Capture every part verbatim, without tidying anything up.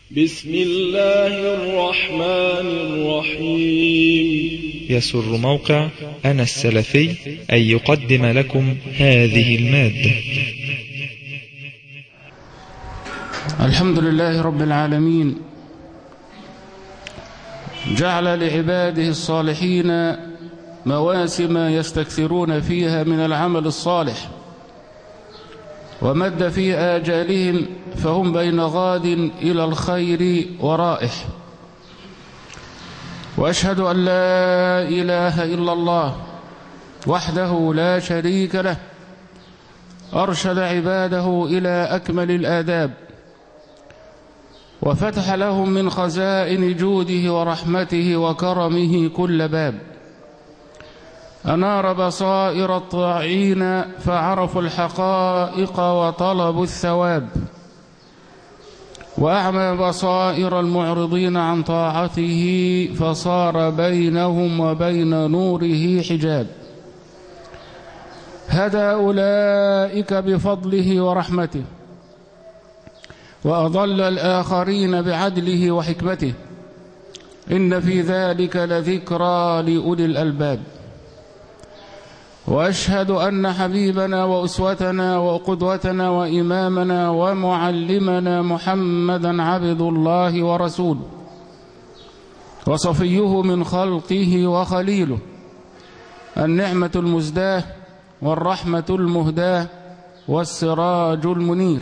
بسم الله الرحمن الرحيم. يسر موقع أنا السلفي أن يقدم لكم هذه المادة. الحمد لله رب العالمين، جعل لعباده الصالحين مواسم يستكثرون فيها من العمل الصالح، ومد في آجالهم فهم بين غاد إلى الخير ورائح. وأشهد أن لا إله إلا الله وحده لا شريك له، أرشد عباده إلى أكمل الآداب، وفتح لهم من خزائن جوده ورحمته وكرمه كل باب. أنار بصائر الطاعين فعرفوا الحقائق وطلبوا الثواب، وأعمى بصائر المعرضين عن طاعته فصار بينهم وبين نوره حجاب. هدى أولئك بفضله ورحمته، وأضل الآخرين بعدله وحكمته. إن في ذلك لذكرى لأولي الألباب. وأشهد أن حبيبنا وأسوتنا وقدوتنا وإمامنا ومعلمنا محمدا عبد الله ورسوله، وصفيه من خلقه وخليله، النعمة المزداه والرحمة المهداه والسراج المنير،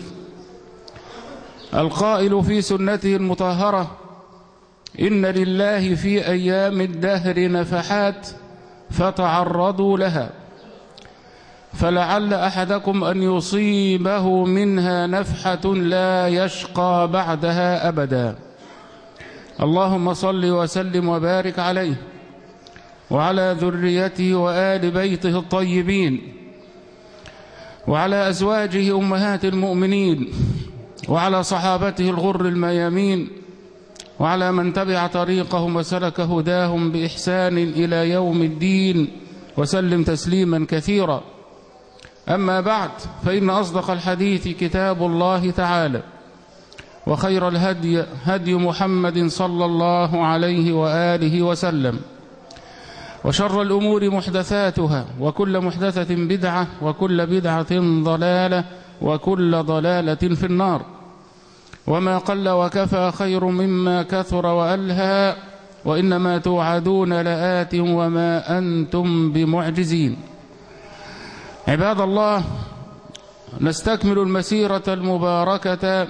القائل في سنته المطهرة: إن لله في أيام الدهر نفحات فتعرضوا لها، فلعل أحدكم أن يصيبه منها نفحة لا يشقى بعدها أبدا. اللهم صل وسلم وبارك عليه وعلى ذريته وآل بيته الطيبين، وعلى أزواجه أمهات المؤمنين، وعلى صحابته الغر الميامين، وعلى من تبع طريقهم وسلك هداهم بإحسان إلى يوم الدين، وسلم تسليما كثيرا. أما بعد، فإن أصدق الحديث كتاب الله تعالى، وخير الهدي هدي محمد صلى الله عليه وآله وسلم، وشر الأمور محدثاتها، وكل محدثة بدعة، وكل بدعة ضلالة، وكل ضلالة في النار. وما قل وكفى خير مما كثر وألهى، وإنما توعدون لآت وما أنتم بمعجزين. عباد الله، نستكمل المسيرة المباركة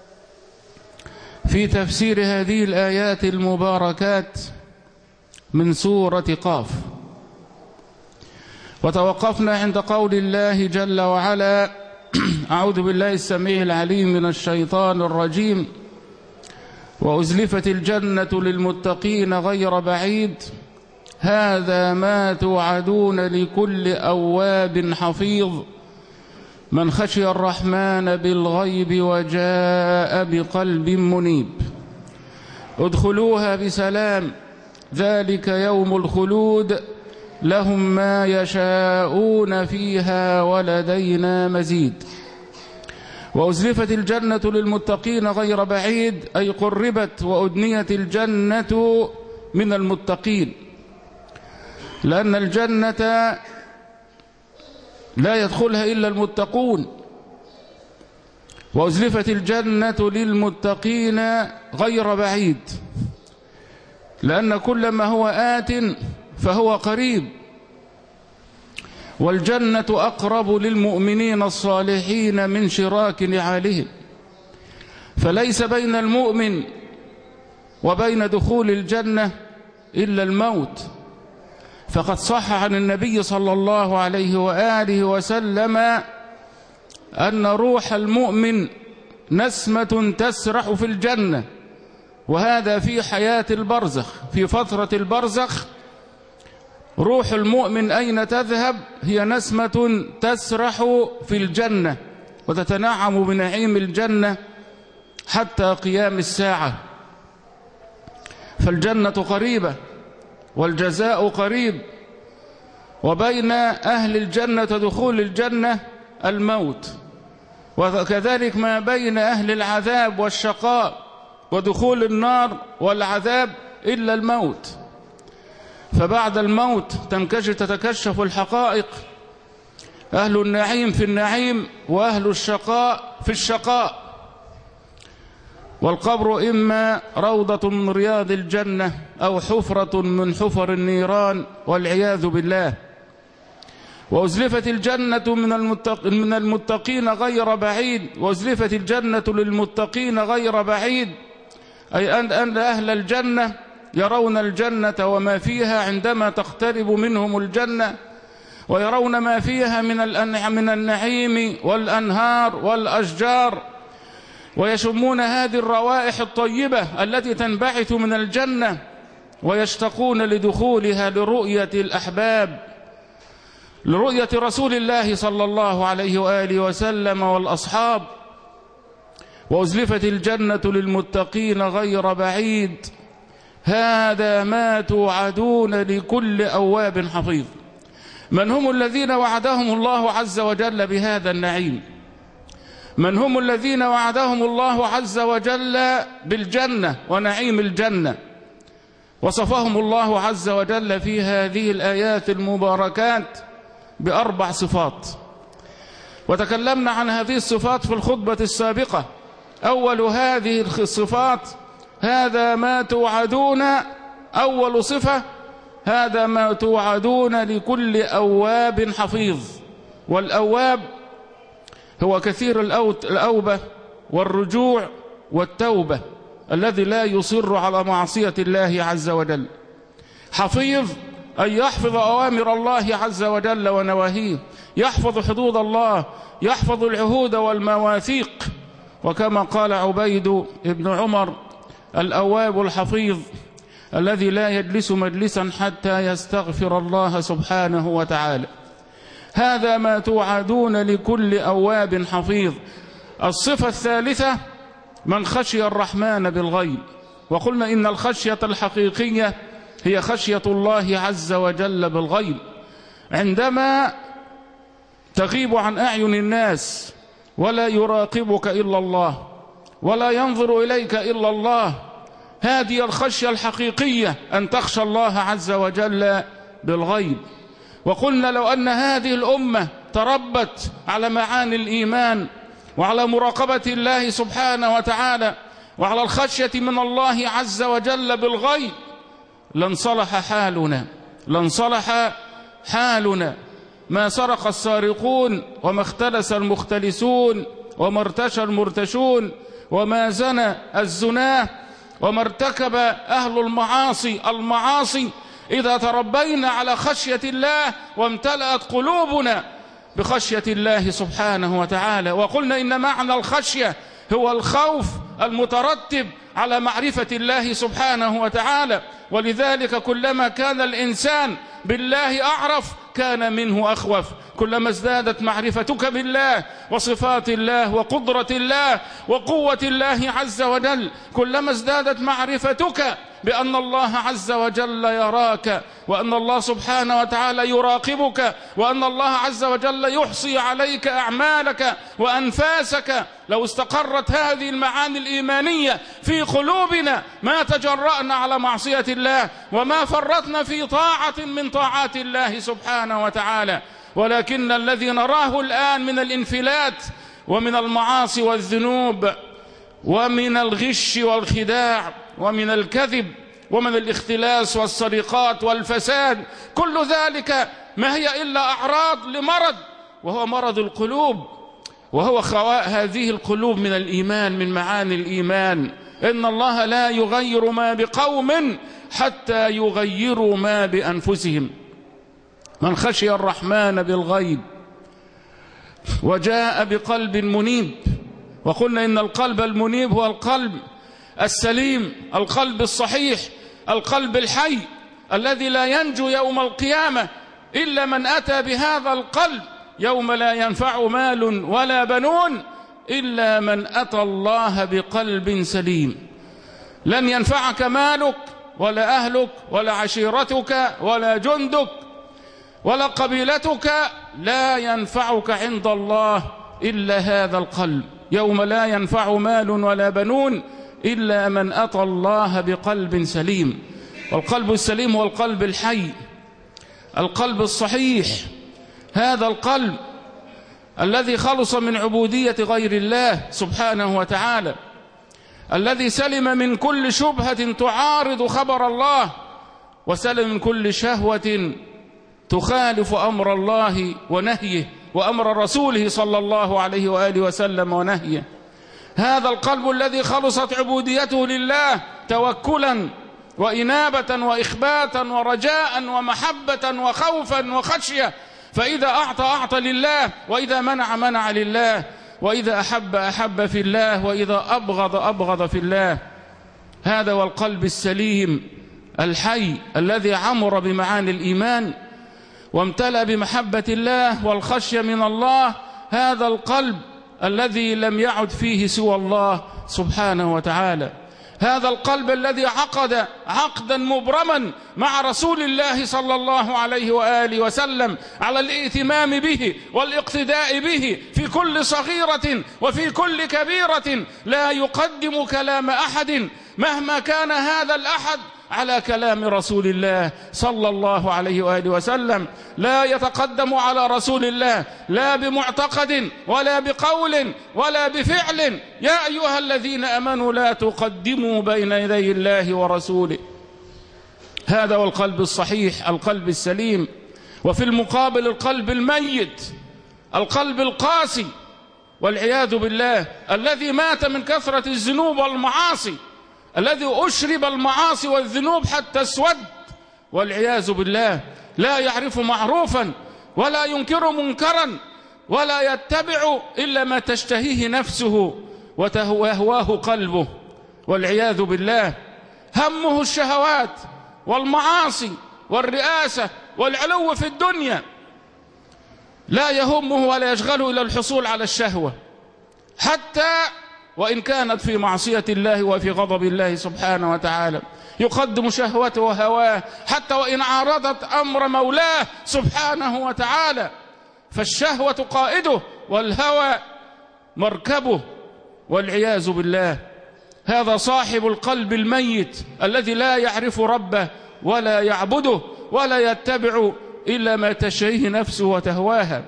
في تفسير هذه الآيات المباركات من سورة قاف، وتوقفنا عند قول الله جل وعلا: أعوذ بالله السميع العليم من الشيطان الرجيم: وأزلفت الجنة للمتقين غير بعيد، هذا ما توعدون لكل أواب حفيظ، من خشي الرحمن بالغيب وجاء بقلب منيب. ادخلوها بسلام، ذلك يوم الخلود، لهم ما يشاءون فيها ولدينا مزيد. وأزلفت الجنة للمتقين غير بعيد، أي قربت وأدنيت الجنة من المتقين، لأن الجنة لا يدخلها إلا المتقون. وأزلفت الجنة للمتقين غير بعيد، لأن كل ما هو آت فهو قريب، والجنة أقرب للمؤمنين الصالحين من شراك نعالهم. فليس بين المؤمن وبين دخول الجنة إلا الموت، فقد صح عن النبي صلى الله عليه وآله وسلم أن روح المؤمن نسمة تسرح في الجنة، وهذا في حياة البرزخ. في فترة البرزخ روح المؤمن أين تذهب؟ هي نسمة تسرح في الجنة، وتتنعم بنعيم الجنة حتى قيام الساعة. فالجنة قريبة والجزاء قريب، وبين أهل الجنة دخول الجنة الموت، وكذلك ما بين أهل العذاب والشقاء ودخول النار والعذاب إلا الموت. فبعد الموت تنكشف تتكشف الحقائق، أهل النعيم في النعيم وأهل الشقاء في الشقاء. والقبر إما روضة من رياض الجنة أو حفرة من حفر النيران والعياذ بالله. وأزلفت الجنة من المتق... من المتقين غير بعيد، وأزلفت الجنة للمتقين غير بعيد، أي أن أن أهل الجنة يرون الجنة وما فيها عندما تقترب منهم الجنة، ويرون ما فيها من من النعيم والأنهار والأشجار، ويشمون هذه الروائح الطيبة التي تنبعث من الجنة، ويشتقون لدخولها لرؤية الأحباب، لرؤية رسول الله صلى الله عليه وآله وسلم والأصحاب. وأزلفت الجنة للمتقين غير بعيد، هذا ما توعدون لكل أواب حفيظ. من هم الذين وعدهم الله عز وجل بهذا النعيم؟ من هم الذين وعدهم الله عز وجل بالجنة ونعيم الجنة؟ وصفهم الله عز وجل في هذه الآيات المباركات بأربع صفات، وتكلمنا عن هذه الصفات في الخطبة السابقة. أول هذه الصفات هذا ما توعدون، أول صفة هذا ما توعدون لكل أواب حفيظ. والأواب هو كثير الأوبة والرجوع والتوبة، الذي لا يصر على معصية الله عز وجل. حفيظ أن يحفظ أوامر الله عز وجل ونواهيه، يحفظ حدود الله، يحفظ العهود والمواثيق. وكما قال عبيد بن عمر: الأواب الحفيظ الذي لا يجلس مجلسا حتى يستغفر الله سبحانه وتعالى. هذا ما توعدون لكل أواب حفيظ. الصفة الثالثة من خشي الرحمن بالغيب. وقلنا إن الخشية الحقيقية هي خشية الله عز وجل بالغيب، عندما تغيب عن أعين الناس ولا يراقبك إلا الله ولا ينظر إليك إلا الله. هذه الخشية الحقيقية، أن تخشى الله عز وجل بالغيب. وقلنا لو أن هذه الأمة تربت على معاني الإيمان وعلى مراقبة الله سبحانه وتعالى وعلى الخشية من الله عز وجل بالغيب لانصلح حالنا، لانصلح حالنا. ما سرق السارقون وما اختلس المختلسون وما ارتشى المرتشون وما زنى الزناه وما ارتكب أهل المعاصي المعاصي إذا تربينا على خشية الله وامتلأت قلوبنا بخشية الله سبحانه وتعالى. وقلنا إن معنى الخشية هو الخوف المترتب على معرفة الله سبحانه وتعالى. ولذلك كلما كان الإنسان بالله أعرف كان منه أخوف. كلما ازدادت معرفتك بالله وصفات الله وقدرة الله وقوة الله عز وجل، كلما ازدادت معرفتك بأن الله عز وجل يراك، وأن الله سبحانه وتعالى يراقبك، وأن الله عز وجل يحصي عليك أعمالك وأنفاسك. لو استقرت هذه المعاني الإيمانية في قلوبنا ما تجرأنا على معصية الله وما فرطنا في طاعة من طاعات الله سبحانه وتعالى. ولكن الذي نراه الآن من الانفلات ومن المعاصي والذنوب ومن الغش والخداع ومن الكذب ومن الاختلاس والسرقات والفساد، كل ذلك ما هي إلا أعراض لمرض، وهو مرض القلوب، وهو خواء هذه القلوب من الإيمان، من معاني الإيمان. إن الله لا يغير ما بقوم حتى يغيروا ما بأنفسهم. من خشي الرحمن بالغيب وجاء بقلب منيب. وقلنا إن القلب المنيب هو القلب السليم، القلب الصحيح، القلب الحي الذي لا ينجو يوم القيامة إلا من أتى بهذا القلب، يوم لا ينفع مال ولا بنون إلا من أتى الله بقلب سليم. لن ينفعك مالك ولا أهلك ولا عشيرتك ولا جندك ولا قبيلتك، لا ينفعك عند الله إلا هذا القلب. يوم لا ينفع مال ولا بنون إلا من أتى الله بقلب سليم. والقلب السليم هو القلب الحي، القلب الصحيح، هذا القلب الذي خلص من عبودية غير الله سبحانه وتعالى، الذي سلم من كل شبهة تعارض خبر الله، وسلم من كل شهوة تخالف أمر الله ونهيه وأمر رسوله صلى الله عليه وآله وسلم ونهيه. هذا القلب الذي خلصت عبوديته لله توكلا وإنابة وإخباتا ورجاء ومحبة وخوفا وخشية، فإذا أعطى أعطى لله، وإذا منع منع لله، وإذا أحب أحب في الله، وإذا أبغض أبغض في الله. هذا هو القلب السليم الحي الذي عمر بمعاني الإيمان وامتلأ بمحبة الله والخشية من الله. هذا القلب الذي لم يعد فيه سوى الله سبحانه وتعالى. هذا القلب الذي عقد عقدا مبرما مع رسول الله صلى الله عليه وآله وسلم على الائتمام به والاقتداء به في كل صغيرة وفي كل كبيرة، لا يقدم كلام أحد مهما كان هذا الأحد على كلام رسول الله صلى الله عليه وآله وسلم، لا يتقدم على رسول الله لا بمعتقد ولا بقول ولا بفعل. يا أيها الذين آمنوا لا تقدموا بين يدي الله ورسوله. هذا هو القلب الصحيح، القلب السليم. وفي المقابل القلب الميت، القلب القاسي والعياذ بالله، الذي مات من كثرة الذنوب والمعاصي، الذي أشرب المعاصي والذنوب حتى اسود والعياذ بالله، لا يعرف معروفا ولا ينكر منكرا ولا يتبع إلا ما تشتهيه نفسه ويهواه قلبه والعياذ بالله. همه الشهوات والمعاصي والرئاسة والعلو في الدنيا، لا يهمه ولا يشغله إلى الحصول على الشهوة، حتى وإن كانت في معصية الله وفي غضب الله سبحانه وتعالى. يقدم شهوته وهواه حتى وإن عارضت أمر مولاه سبحانه وتعالى، فالشهوة قائده والهوى مركبه والعياذ بالله. هذا صاحب القلب الميت الذي لا يعرف ربه ولا يعبده ولا يتبع إلا ما تشتهيه نفسه وتهواها.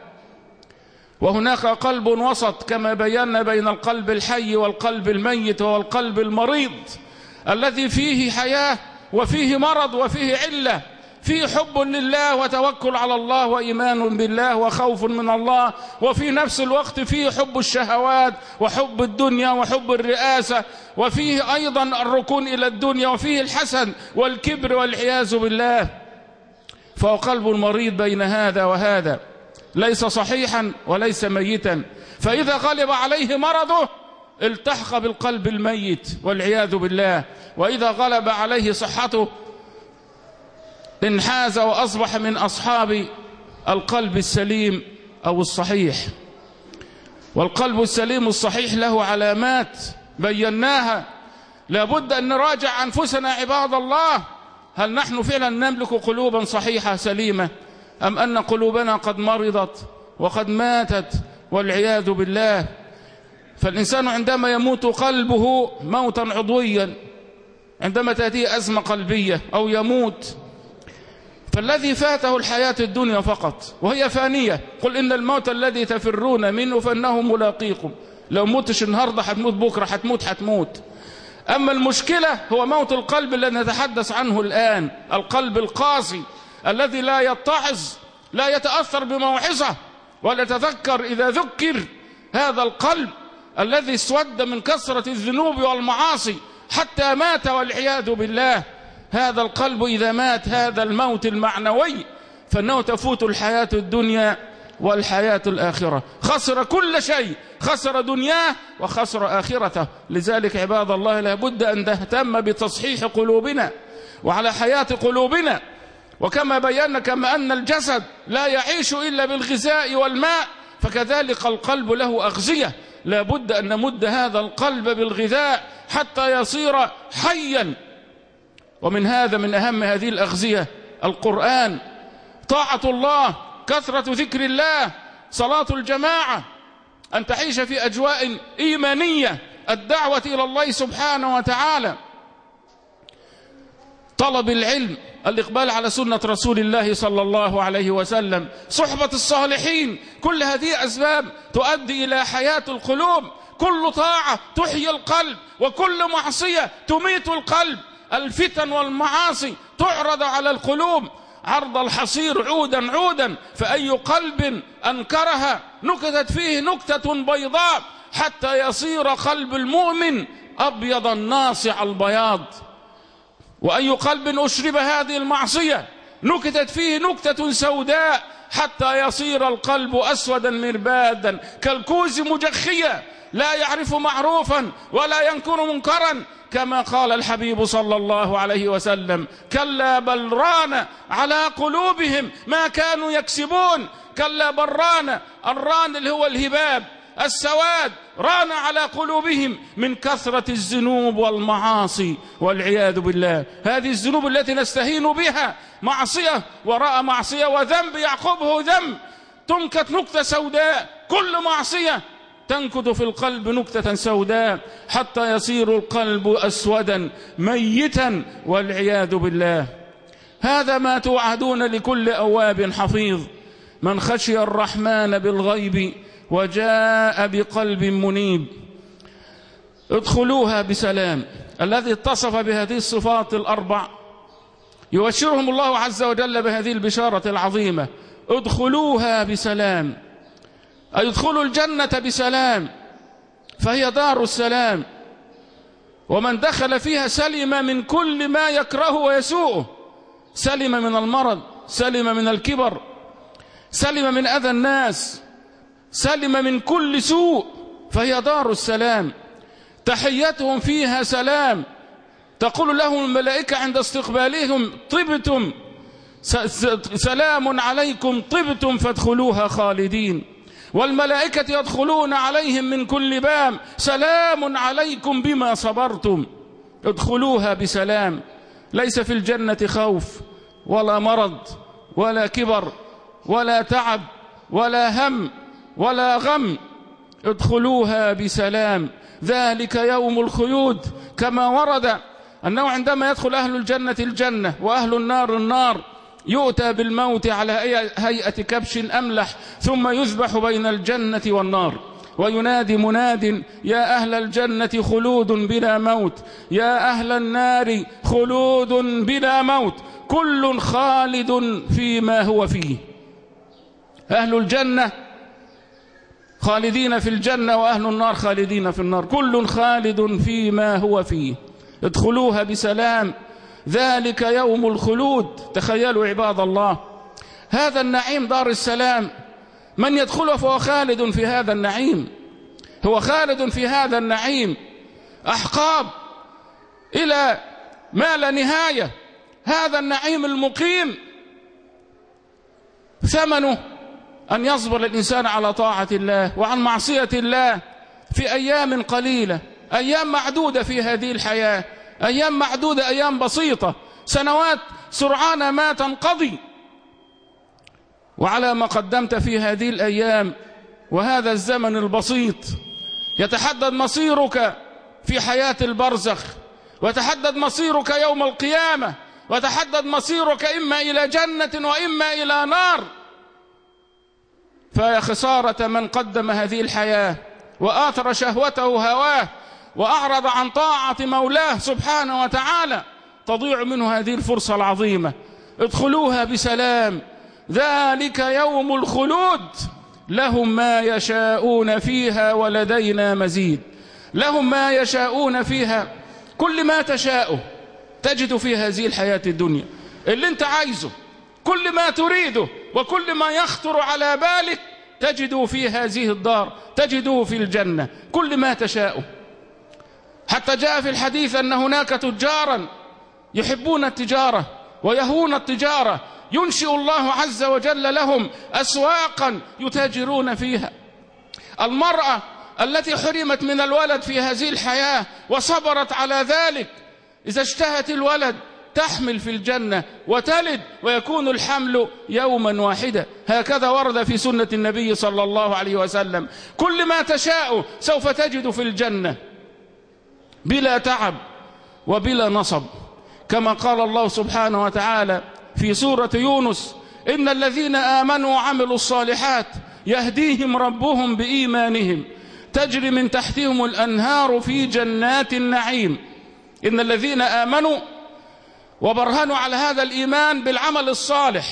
وهناك قلب وسط كما بينا بين القلب الحي والقلب الميت، وهو القلب المريض الذي فيه حياة وفيه مرض وفيه علة، فيه حب لله وتوكل على الله وإيمان بالله وخوف من الله، وفي نفس الوقت فيه حب الشهوات وحب الدنيا وحب الرئاسة، وفيه أيضا الركون إلى الدنيا، وفيه الحسد والكبر والعياذ بالله. فهو قلب مريض بين هذا وهذا، ليس صحيحا وليس ميتا. فإذا غلب عليه مرضه التحق بالقلب الميت والعياذ بالله، وإذا غلب عليه صحته انحاز وأصبح من أصحاب القلب السليم أو الصحيح. والقلب السليم الصحيح له علامات بيناها، لابد أن نراجع أنفسنا عباد الله، هل نحن فعلا نملك قلوبا صحيحة سليمة، أم أن قلوبنا قد مرضت وقد ماتت والعياذ بالله. فالإنسان عندما يموت قلبه موتا عضويا، عندما تأتيه أزمة قلبية أو يموت، فالذي فاته الحياة الدنيا فقط وهي فانية. قل إن الموت الذي تفرون منه فإنه ملاقيكم، لو متش النهاردة هتموت بكرة، هتموت هتموت. أما المشكلة هو موت القلب الذي نتحدث عنه الآن، القلب القاسي الذي لا يتعظ، لا يتأثر بموعظة ولا يتذكر إذا ذكر. هذا القلب الذي اسود من كثرة الذنوب والمعاصي حتى مات والعياذ بالله. هذا القلب إذا مات هذا الموت المعنوي فإنه تفوت الحياة الدنيا والحياة الآخرة، خسر كل شيء، خسر دنياه وخسر آخرته. لذلك عباد الله لابد أن نهتم بتصحيح قلوبنا وعلى حياة قلوبنا. وكما بينا كما أن الجسد لا يعيش إلا بالغذاء والماء، فكذلك القلب له أغذية، لابد أن نمد هذا القلب بالغذاء حتى يصير حيا. ومن هذا من أهم هذه الأغذية القرآن، طاعة الله، كثرة ذكر الله، صلاة الجماعة، أن تعيش في أجواء إيمانية الدعوة إلى الله سبحانه وتعالى، طلب العلم، الإقبال على سنة رسول الله صلى الله عليه وسلم، صحبة الصالحين، كل هذه أسباب تؤدي إلى حياة القلوب. كل طاعة تحيي القلب، وكل معصية تميت القلب. الفتن والمعاصي تعرض على القلوب عرض الحصير عودا عودا، فأي قلب أنكرها نكتت فيه نكتة بيضاء حتى يصير قلب المؤمن أبيض الناصع البياض. وأي قلب أشرب هذه المعصية نكتت فيه نكتة سوداء حتى يصير القلب أسودا مربادا كالكوز مجخيا، لا يعرف معروفا ولا ينكر منكرا، كما قال الحبيب صلى الله عليه وسلم: كلا بل ران على قلوبهم ما كانوا يكسبون. كلا بل ران، الران اللي هو الهباب، السواد، ران على قلوبهم من كثرة الذنوب والمعاصي والعياذ بالله. هذه الذنوب التي نستهين بها معصية وراء معصية، وذنب يعقبه ذنب، تنكت نكتة سوداء. كل معصية تنكت في القلب نكتة سوداء حتى يصير القلب أسودا ميتا والعياذ بالله. هذا ما توعدون لكل أواب حفيظ، من خشي الرحمن بالغيب وجاء بقلب منيب. ادخلوها بسلام. الذي اتصف بهذه الصفات الأربع يبشرهم الله عز وجل بهذه البشارة العظيمة: ادخلوها بسلام، أي ادخلوا الجنة بسلام، فهي دار السلام، ومن دخل فيها سلم من كل ما يكره ويسوءه، سلم من المرض، سلم من الكبر، سلم من أذى الناس، سلم من كل سوء، فهي دار السلام. تحيتهم فيها سلام، تقول لهم الملائكة عند استقبالهم: طبتم، سلام عليكم طبتم فادخلوها خالدين. والملائكة يدخلون عليهم من كل باب: سلام عليكم بما صبرتم. ادخلوها بسلام. ليس في الجنة خوف ولا مرض ولا كبر ولا تعب ولا هم ولا غم. ادخلوها بسلام، ذلك يوم الخلود، كما ورد أنه عندما يدخل أهل الجنة الجنة وأهل النار النار يؤتى بالموت على هيئة كبش أملح، ثم يذبح بين الجنة والنار، وينادي مناد: يا أهل الجنة خلود بلا موت، يا أهل النار خلود بلا موت، كل خالد فيما هو فيه. أهل الجنة خالدين في الجنة، وأهل النار خالدين في النار، كل خالد فيما هو فيه. ادخلوها بسلام، ذلك يوم الخلود. تخيلوا عباد الله، هذا النعيم دار السلام، من يدخله فهو خالد في هذا النعيم، هو خالد في هذا النعيم أحقاب إلى ما لا نهاية. هذا النعيم المقيم ثمنه أن يصبر الإنسان على طاعة الله وعن معصية الله في أيام قليلة، أيام معدودة في هذه الحياة، أيام معدودة، أيام بسيطة، سنوات سرعان ما تنقضي. وعلى ما قدمت في هذه الأيام وهذا الزمن البسيط يتحدد مصيرك في حياة البرزخ، ويتحدد مصيرك يوم القيامة، ويتحدد مصيرك إما إلى جنة وإما إلى نار. فيا خسارة من قدم هذه الحياة وآثر شهوته هواه وأعرض عن طاعة مولاه سبحانه وتعالى، تضيع منه هذه الفرصة العظيمة. ادخلوها بسلام، ذلك يوم الخلود، لهم ما يشاءون فيها ولدينا مزيد. لهم ما يشاءون فيها، كل ما تشاءه تجد في هذه الحياة الدنيا، اللي انت عايزه، كل ما تريده وكل ما يخطر على بالك تجده في هذه الدار، تجده في الجنة، كل ما تشاءه. حتى جاء في الحديث أن هناك تجارا يحبون التجارة ويهون التجارة، ينشئ الله عز وجل لهم أسواقا يتاجرون فيها. المرأة التي حرمت من الولد في هذه الحياة وصبرت على ذلك، إذا اشتهت الولد تحمل في الجنة وتلد، ويكون الحمل يوما واحدا. هكذا ورد في سنة النبي صلى الله عليه وسلم. كل ما تشاء سوف تجد في الجنة، بلا تعب وبلا نصب، كما قال الله سبحانه وتعالى في سورة يونس: إن الذين آمنوا وعملوا الصالحات يهديهم ربهم بإيمانهم تجري من تحتهم الأنهار في جنات النعيم. إن الذين آمنوا وبرهنوا على هذا الإيمان بالعمل الصالح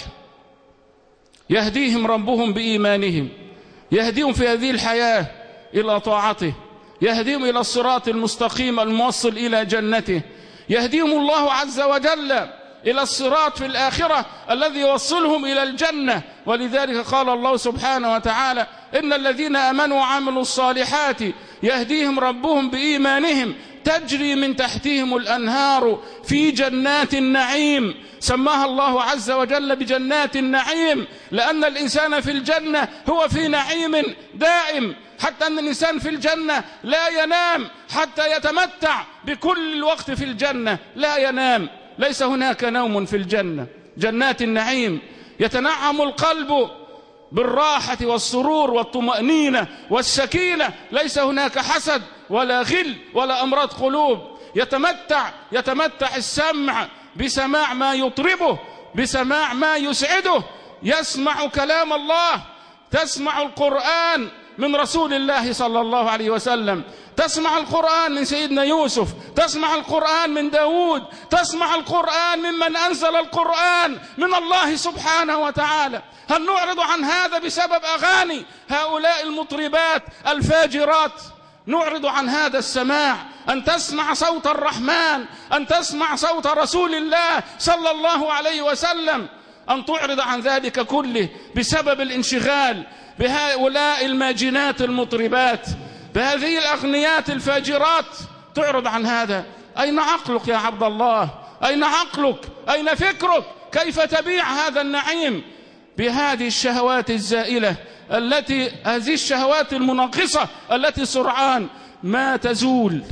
يهديهم ربهم بإيمانهم، يهديهم في هذه الحياة إلى طاعته، يهديهم إلى الصراط المستقيم الموصل إلى جنته، يهديهم الله عز وجل إلى الصراط في الآخرة الذي يوصلهم إلى الجنة. ولذلك قال الله سبحانه وتعالى: إن الذين آمنوا وعملوا الصالحات يهديهم ربهم بإيمانهم تجري من تحتهم الأنهار في جنات النعيم. سماها الله عز وجل بجنات النعيم لأن الإنسان في الجنة هو في نعيم دائم، حتى أن الإنسان في الجنة لا ينام حتى يتمتع بكل الوقت في الجنة، لا ينام، ليس هناك نوم في الجنة. جنات النعيم يتنعم القلب بالراحة والسرور والطمأنينة والسكينة، ليس هناك حسد ولا غل ولا أمراض قلوب. يتمتع يتمتع السمع بسماع ما يطربه، بسماع ما يسعده، يسمع كلام الله، تسمع القرآن من رسول الله صلى الله عليه وسلم، تسمع القرآن من سيدنا يوسف، تسمع القرآن من داود، تسمع القرآن ممن أنزل القرآن من الله سبحانه وتعالى. هل نعرض عن هذا بسبب أغاني هؤلاء المطربات الفاجرات؟ نعرض عن هذا السماع، أن تسمع صوت الرحمن، أن تسمع صوت رسول الله صلى الله عليه وسلم، أن تعرض عن ذلك كله بسبب الانشغال بهؤلاء الماجنات المطربات، بهذه الأغنيات الفاجرات، تعرض عن هذا. أين عقلك يا عبد الله؟ أين عقلك؟ أين فكرك؟ كيف تبيع هذا النعيم بهذه الشهوات الزائلة التي هذه الشهوات المنغصة التي سرعان ما تزول؟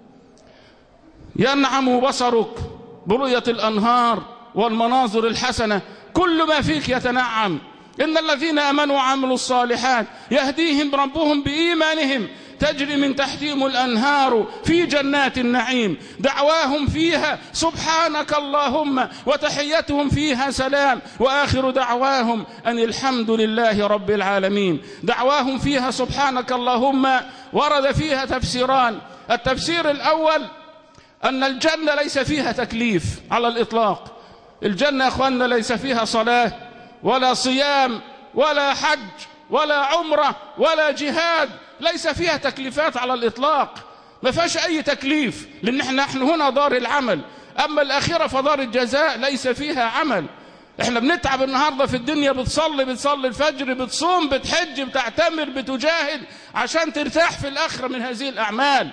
ينعم بصرك برؤية الأنهار والمناظر الحسنة، كل ما فيك يتنعم. إن الذين آمنوا وعملوا الصالحات يهديهم ربهم بإيمانهم تجري من تحتهم الأنهار في جنات النعيم دعواهم فيها سبحانك اللهم وتحيتهم فيها سلام وآخر دعواهم أن الحمد لله رب العالمين. دعواهم فيها سبحانك اللهم ورد فيها تفسيران. التفسير الأول أن الجنة ليس فيها تكليف على الإطلاق. الجنة يا أخواننا ليس فيها صلاة ولا صيام ولا حج ولا عمرة ولا جهاد، ليس فيها تكليفات على الإطلاق، ما فيهاش أي تكليف، لأن نحن هنا دار العمل. أما الآخرة فدار الجزاء ليس فيها عمل. احنا بنتعب النهاردة في الدنيا، بتصلي بتصلي الفجر، بتصوم، بتحج، بتعتمر، بتجاهد عشان ترتاح في الآخرة من هذه الأعمال.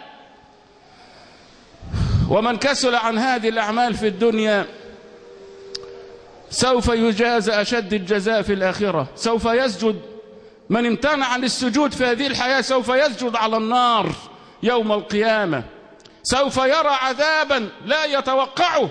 ومن كسل عن هذه الأعمال في الدنيا سوف يجازى أشد الجزاء في الآخرة. سوف يسجد من امتنع عن السجود في هذه الحياة، سوف يسجد على النار يوم القيامة، سوف يرى عذابا لا يتوقعه.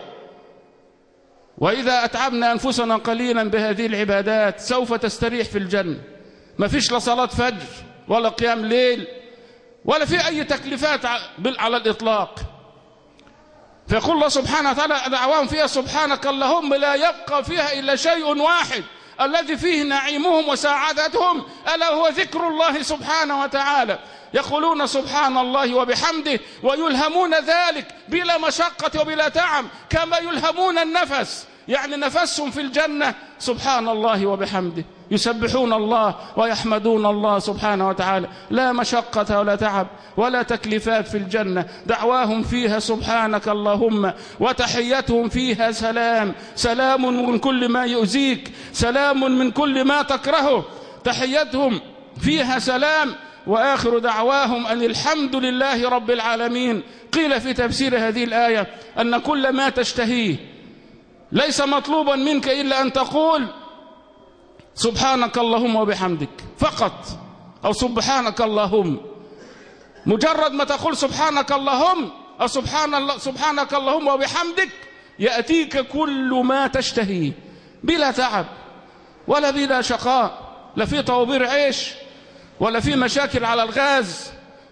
وإذا أتعبنا أنفسنا قليلا بهذه العبادات سوف تستريح في الجنة. ما فيش لا صلاة فجر ولا قيام ليل ولا في أي تكليفات على الإطلاق. فيقول الله سبحانه وتعالى دعواهم فيها سبحانك اللهم، لا يبقى فيها إلا شيء واحد الذي فيه نعيمهم وسعادتهم، ألا هو ذكر الله سبحانه وتعالى. يقولون سبحان الله وبحمده ويلهمون ذلك بلا مشقة وبلا تعب، كما يلهمون النفس، يعني نفسهم في الجنة سبحان الله وبحمده، يسبحون الله ويحمدون الله سبحانه وتعالى، لا مشقة ولا تعب ولا تكليفات في الجنة. دعواهم فيها سبحانك اللهم وتحيتهم فيها سلام، سلام من كل ما يؤذيك، سلام من كل ما تكرهه. تحيتهم فيها سلام وآخر دعواهم أن الحمد لله رب العالمين. قيل في تفسير هذه الآية أن كل ما تشتهيه ليس مطلوبا منك إلا أن تقول سبحانك اللهم وبحمدك فقط، أو سبحانك اللهم. مجرد ما تقول سبحانك اللهم أو سبحان الله سبحانك اللهم وبحمدك يأتيك كل ما تشتهيه بلا تعب ولا بلا شقاء، لا في طوابير عيش ولا في مشاكل على الغاز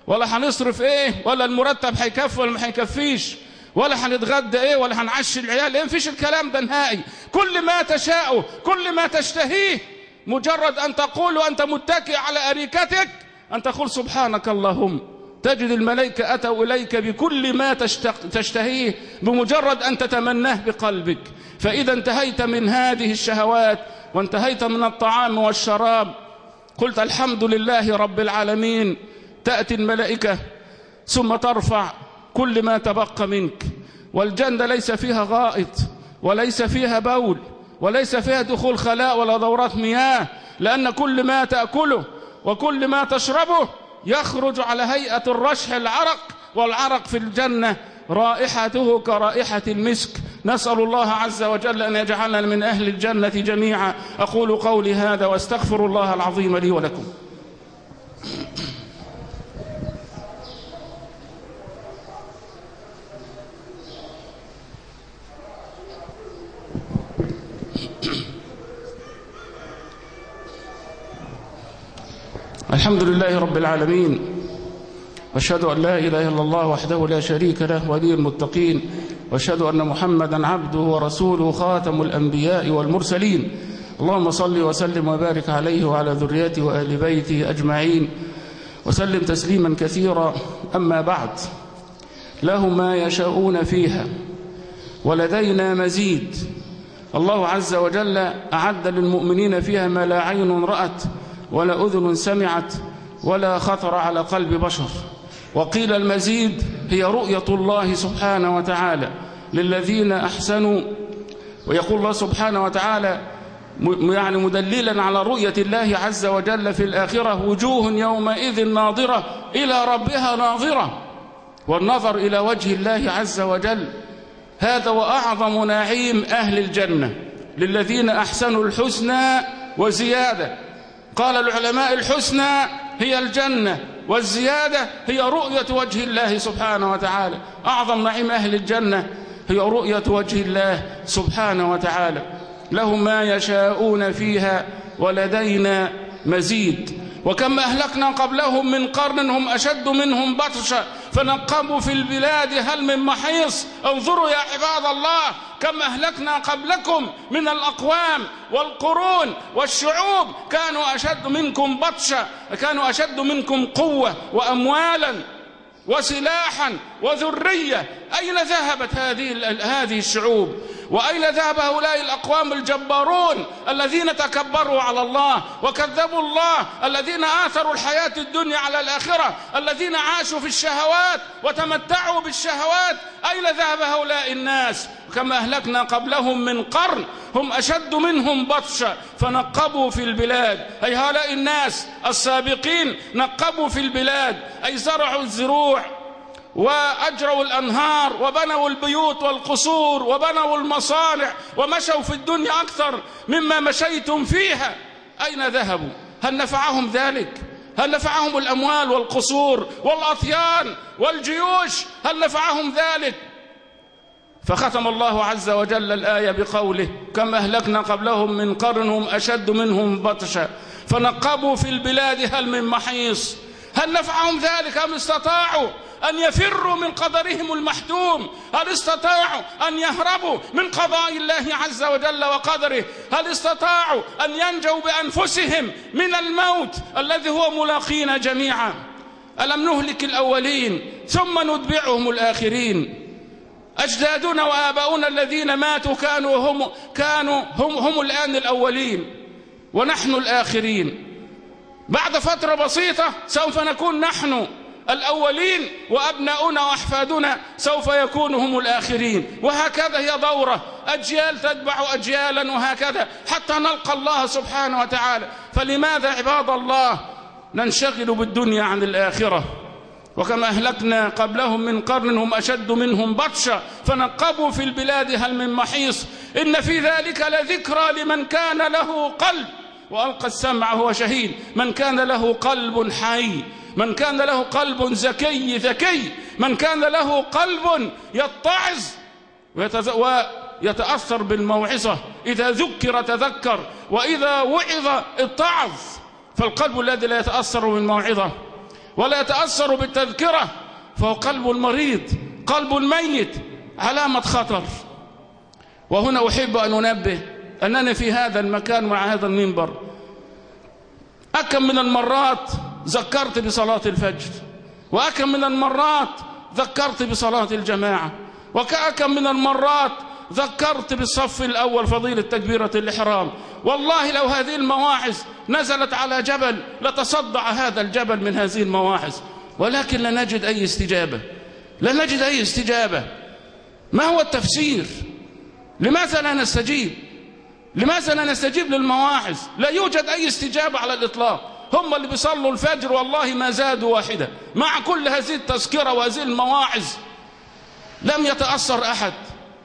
ولا هنصرف ايه، ولا المرتب هيكفي ولا ما هيكفيش، ولا هنتغدى ايه، ولا هنعشي العيال ايه. مفيش الكلام ده نهائي. كل ما تشاء، كل ما تشتهيه، مجرد ان تقول وانت متكئ على اريكتك ان تقول سبحانك اللهم، تجد الملائكة أتوا إليك بكل ما تشتهيه بمجرد أن تتمناه بقلبك. فإذا انتهيت من هذه الشهوات وانتهيت من الطعام والشراب، قلت الحمد لله رب العالمين، تأتي الملائكة ثم ترفع كل ما تبقى منك. والجنة ليس فيها غائط، وليس فيها بول، وليس فيها دخول خلاء ولا دورات مياه، لأن كل ما تأكله وكل ما تشربه يخرج على هيئة الرشح العرق، والعرق في الجنة رائحته كرائحة المسك. نسأل الله عز وجل أن يجعلنا من أهل الجنة جميعا. أقول قولي هذا وأستغفر الله العظيم لي ولكم. الحمد لله رب العالمين، واشهد أن لا إله إلا الله وحده لا شريك له ولي المتقين، واشهد أن محمدا عبده ورسوله خاتم الأنبياء والمرسلين. اللهم صل وسلم وبارك عليه وعلى ذريته وأهل بيته أجمعين وسلم تسليما كثيرا. أما بعد، لهم ما يشاءون فيها ولدينا مزيد. الله عز وجل أعد للمؤمنين فيها ما لا عين رأت ولا أذن سمعت ولا خطر على قلب بشر. وقيل المزيد هي رؤية الله سبحانه وتعالى للذين أحسنوا. ويقول الله سبحانه وتعالى يعني مدللا على رؤية الله عز وجل في الآخرة: وجوه يومئذ ناظرة إلى ربها ناظرة. والنظر إلى وجه الله عز وجل هذا وأعظم نعيم أهل الجنة للذين أحسنوا الحسنى وزيادة. قال العلماء: الحسنى هي الجنة، والزيادة هي رؤية وجه الله سبحانه وتعالى. أعظم نعيم أهل الجنة هي رؤية وجه الله سبحانه وتعالى. لهم ما يشاءون فيها ولدينا مزيد. وكم أهلكنا قبلهم من قرن هم أشد منهم بطشا فنقبوا في البلاد هل من محيص. انظروا يا عباد الله كم أهلكنا قبلكم من الأقوام والقرون والشعوب كانوا أشد منكم بطشا، كانوا أشد منكم قوة وأموالا وسلاحا وذرية. أين ذهبت هذه هذه الشعوب؟ وأين ذهب هؤلاء الأقوام الجبارون الذين تكبروا على الله وكذبوا الله، الذين آثروا الحياة الدنيا على الآخرة، الذين عاشوا في الشهوات وتمتعوا بالشهوات؟ أين ذهب هؤلاء الناس؟ كما أهلكنا قبلهم من قرن هم أشد منهم بطشا فنقبوا في البلاد. أي هؤلاء الناس السابقين نقبوا في البلاد، أي زرعوا الزروع وأجروا الأنهار وبنوا البيوت والقصور وبنوا المصانع ومشوا في الدنيا أكثر مما مشيتم فيها. أين ذهبوا؟ هل نفعهم ذلك؟ هل نفعهم الأموال والقصور والأطيان والجيوش؟ هل نفعهم ذلك؟ فختم الله عز وجل الآية بقوله: كم أهلكنا قبلهم من قرن هم أشد منهم بطشا فنقبوا في البلاد هل من محيص. هل نفعهم ذلك؟ أم استطاعوا أن يفروا من قدرهم المحتوم؟ هل استطاعوا أن يهربوا من قضاء الله عز وجل وقدره؟ هل استطاعوا أن ينجوا بأنفسهم من الموت الذي هو ملاقينا جميعا؟ ألم نهلك الأولين ثم نتبعهم الآخرين؟ أجدادنا وآباؤنا الذين ماتوا كانوا هم كانوا هم هم الآن الأولين ونحن الآخرين. بعد فترة بسيطة سوف نكون نحن الأولين، وأبناؤنا وأحفادنا سوف يكونوا هم الآخرين. وهكذا هي دورة، أجيال تتبع أجيالا، وهكذا حتى نلقى الله سبحانه وتعالى. فلماذا عباد الله ننشغل بالدنيا عن الآخرة؟ وكما أهلكنا قبلهم من قرن هم أشد منهم بطشا فنقبوا في البلاد هل من محيص. إن في ذلك لذكرى لمن كان له قلب وألقى السمع وهو شهيد. من كان له قلب حي، من كان له قلب زكي ذكي، من كان له قلب يتعظ ويتأثر بالموعظة، إذا ذكر تذكر وإذا وعظ اتعظ. فالقلب الذي لا يتأثر بالموعظة ولا يتأثر بالتذكرة، فهو قلب المريض، قلب الميت، علامة خطر. وهنا أحب أن أنبه أنني في هذا المكان مع هذا المنبر أكم من المرات ذكرت بصلاة الفجر، وأكم من المرات ذكرت بصلاة الجماعة، وكأكم من المرات ذكرت بالصف الأول فضيلة تكبيرة الإحرام. والله لو هذه المواعظ نزلت على جبل لتصدع هذا الجبل من هذه المواعظ، ولكن لا نجد أي استجابة، لا نجد أي استجابة. ما هو التفسير؟ لماذا لا نستجيب؟ لماذا لا نستجيب للمواعظ؟ لا يوجد أي استجابة على الإطلاق. هم اللي بيصلوا الفجر والله ما زادوا واحدة مع كل هذه التذكرة وهذه المواعظ، لم يتأثر أحد.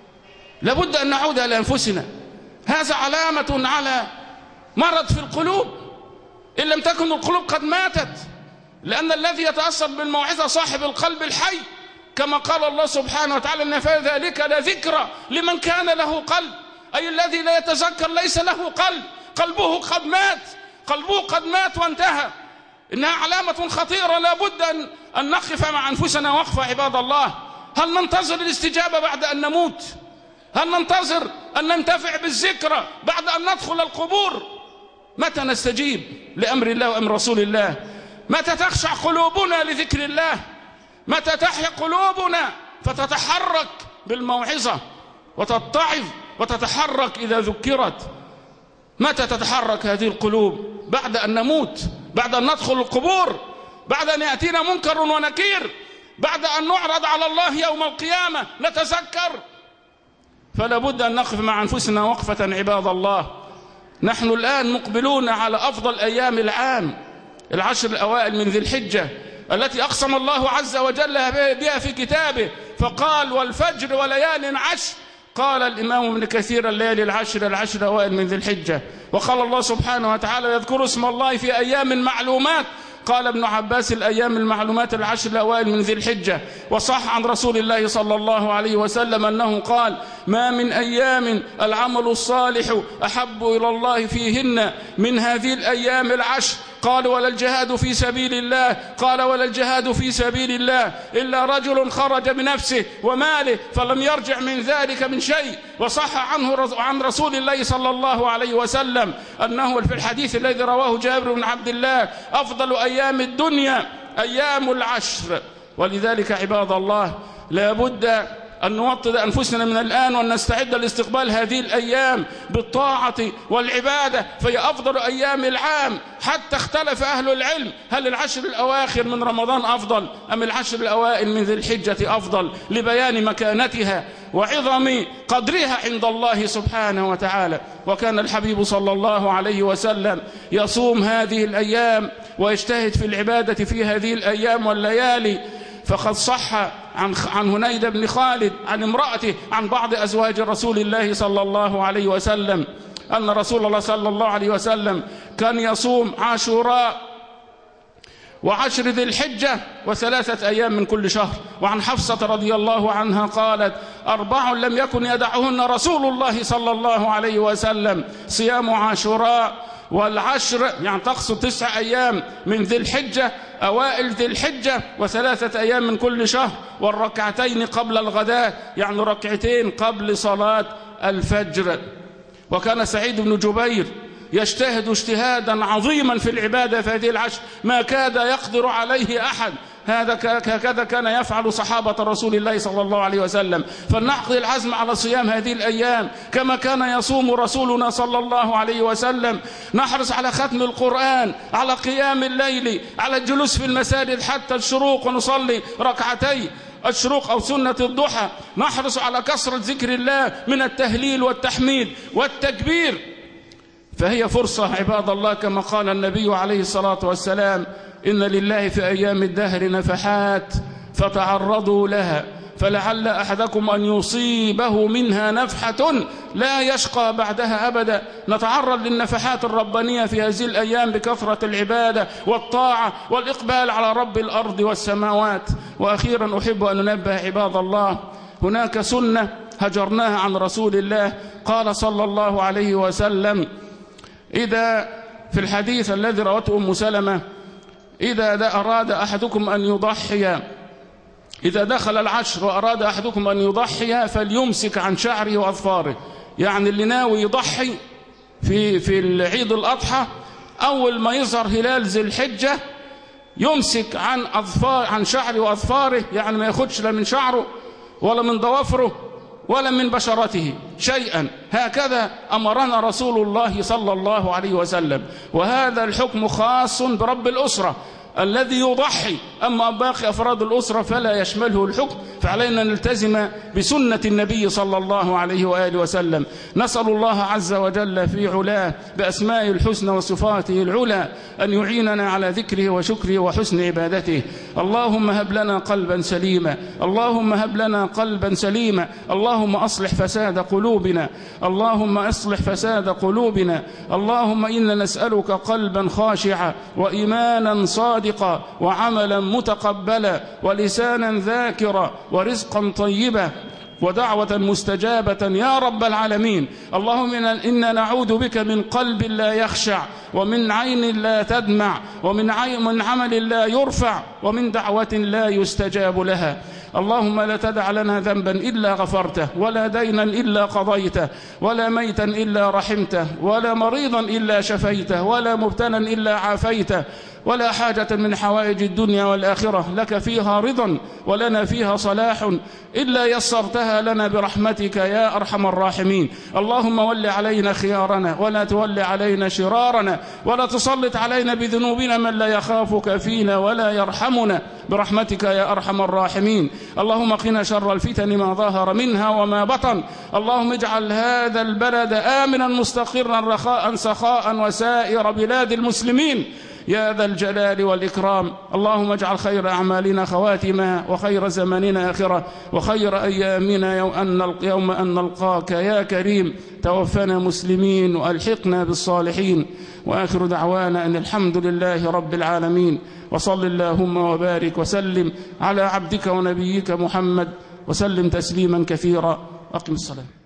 لابد أن نعود إلى أنفسنا، هذا علامة على مرض في القلوب، إن لم تكن القلوب قد ماتت، لأن الذي يتأثر بالموعظة صاحب القلب الحي، كما قال الله سبحانه وتعالى إن في ذلك لذكرى لمن كان له قلب، أي الذي لا يتذكر ليس له قلب، قلبه قد مات، قلبه قد مات وانتهى. إنها علامة خطيرة، لابد أن, أن نقف مع أنفسنا وقفة عباد الله. هل ننتظر الاستجابة بعد أن نموت؟ هل ننتظر أن ننتفع بالذكرى بعد أن ندخل القبور؟ متى نستجيب لأمر الله وأمر رسول الله؟ متى تخشع قلوبنا لذكر الله؟ متى تحيا قلوبنا فتتحرك بالموعظة وتتعظ وتتحرك إذا ذكرت؟ متى تتحرك هذه القلوب؟ بعد أن نموت، بعد أن ندخل القبور، بعد أن يأتينا منكر ونكير، بعد أن نعرض على الله يوم القيامة نتذكر. فلا بد أن نقف مع أنفسنا وقفة عباد الله. نحن الآن مقبلون على أفضل أيام العام، العشر الأوائل من ذي الحجة، التي أقسم الله عز وجل بها في كتابه فقال والفجر وليال عشر. قال الإمام ابن كثير الليالي العشر العشر أوائل من ذي الحجة. وقال الله سبحانه وتعالى يذكر اسم الله في أيام معلومات. قال ابن عباس الأيام المعلومات العشر الأوائل من ذي الحجة. وصح عن رسول الله صلى الله عليه وسلم أنه قال ما من أيام العمل الصالح أحب إلى الله فيهن من هذه الأيام العشر. قال ولا الجهاد في سبيل الله قال ولا الجهاد في سبيل الله إلا رجل خرج بنفسه وماله فلم يرجع من ذلك من شيء. وصح عنه عن رسول الله صلى الله عليه وسلم أنه في الحديث الذي رواه جابر بن عبد الله أفضل أيام الدنيا أيام العشر. ولذلك عباد الله لا بد أن نوطد أنفسنا من الآن وأن نستعد لاستقبال هذه الأيام بالطاعة والعبادة، فهي أفضل أيام العام. حتى اختلف أهل العلم هل العشر الأواخر من رمضان أفضل أم العشر الأوائل من ذي الحجة أفضل، لبيان مكانتها وعظم قدرها عند الله سبحانه وتعالى. وكان الحبيب صلى الله عليه وسلم يصوم هذه الأيام ويجتهد في العبادة في هذه الأيام والليالي. فقد صح عن عن هنيد بن خالد عن امرأته عن بعض أزواج رسول الله صلى الله عليه وسلم أن رسول الله صلى الله عليه وسلم كان يصوم عاشوراء وعشر ذي الحجة وثلاثة أيام من كل شهر. وعن حفصة رضي الله عنها قالت أربع لم يكن يدعهن رسول الله صلى الله عليه وسلم صيام عاشوراء والعشر، يعني تقصد تسع أيام من ذي الحجة أوائل ذي الحجة وثلاثة أيام من كل شهر، والركعتين قبل الغداء يعني ركعتين قبل صلاة الفجر. وكان سعيد بن جبير يجتهد اجتهادا عظيما في العبادة في هذه العشر ما كاد يقدر عليه أحد. هذا هكذا كان يفعل صحابة رسول الله صلى الله عليه وسلم. فلنعقد العزم على صيام هذه الأيام كما كان يصوم رسولنا صلى الله عليه وسلم. نحرص على ختم القرآن، على قيام الليل، على الجلوس في المساجد حتى الشروق ونصلي ركعتي الشروق أو سنة الضحى. نحرص على كثرة ذكر الله من التهليل والتحميد والتكبير. فهي فرصة عباد الله كما قال النبي عليه الصلاة والسلام إن لله في أيام الدهر نفحات فتعرضوا لها فلعل أحدكم أن يصيبه منها نفحة لا يشقى بعدها أبدا. نتعرض للنفحات الربانية في هذه الأيام بكثرة العبادة والطاعة والإقبال على رب الأرض والسماوات. وأخيرا أحب أن ننبه عباد الله هناك سنة هجرناها عن رسول الله. قال صلى الله عليه وسلم إذا في الحديث الذي روته أم سلمة إذا أراد أحدكم أن يضحي إذا دخل العشر وأراد أحدكم أن يضحي فليمسك عن شعره وأظفاره. يعني اللي ناوي يضحي في في العيد الأضحى أول ما يظهر هلال ذي الحجة يمسك عن أظفار عن شعره وأظفاره، يعني ما ياخدش لا من شعره ولا من ضوافره ولا من بشرته شيئا. هكذا أمرنا رسول الله صلى الله عليه وسلم، وهذا الحكم خاص برب الأسرة الذي يضحي. أما باقي أفراد الأسرة فلا يشمله الحكم، فعلينا نلتزم بسنة النبي صلى الله عليه وآله وسلم. نسأل الله عز وجل في علاه بأسمائه الحسنى وصفاته العلى أن يعيننا على ذكره وشكره وحسن عبادته. اللهم هب لنا قلبا سليما، اللهم هب لنا قلبا سليما، اللهم أصلح فساد قلوبنا، اللهم أصلح فساد قلوبنا، اللهم إنا نسألك قلبا خاشعا وإيمانا صادقا وعملا متقبلا ولسانا ذاكرا ورزقا طيبا ودعوة مستجابة يا رب العالمين. اللهم إنا نعوذ بك من قلب لا يخشع، ومن عين لا تدمع، ومن من عمل لا يرفع، ومن دعوة لا يستجاب لها. اللهم لا تدع لنا ذنبا إلا غفرته، ولا دينا إلا قضيته، ولا ميتا إلا رحمته، ولا مريضا إلا شفيته، ولا مبتلا إلا عافيته، ولا حاجة من حوائج الدنيا والآخرة لك فيها رضا ولنا فيها صلاح إلا يسرتها لنا برحمتك يا أرحم الراحمين. اللهم ول علينا خيارنا ولا تول علينا شرارنا، ولا تسلط علينا بذنوبنا من لا يخافك فينا ولا يرحمنا برحمتك يا أرحم الراحمين. اللهم قنا شر الفتن ما ظهر منها وما بطن. اللهم اجعل هذا البلد آمنا مستقرا رخاء سخاء وسائر بلاد المسلمين يا ذا الجلال والإكرام. اللهم اجعل خير أعمالنا خواتمها، وخير زماننا آخرة، وخير أيامنا يوم أن نلقاك يا كريم. توفنا مسلمين وألحقنا بالصالحين، وآخر دعوانا أن الحمد لله رب العالمين. وصل اللهم وبارك وسلم على عبدك ونبيك محمد وسلم تسليما كثيرا. أقم الصلاة.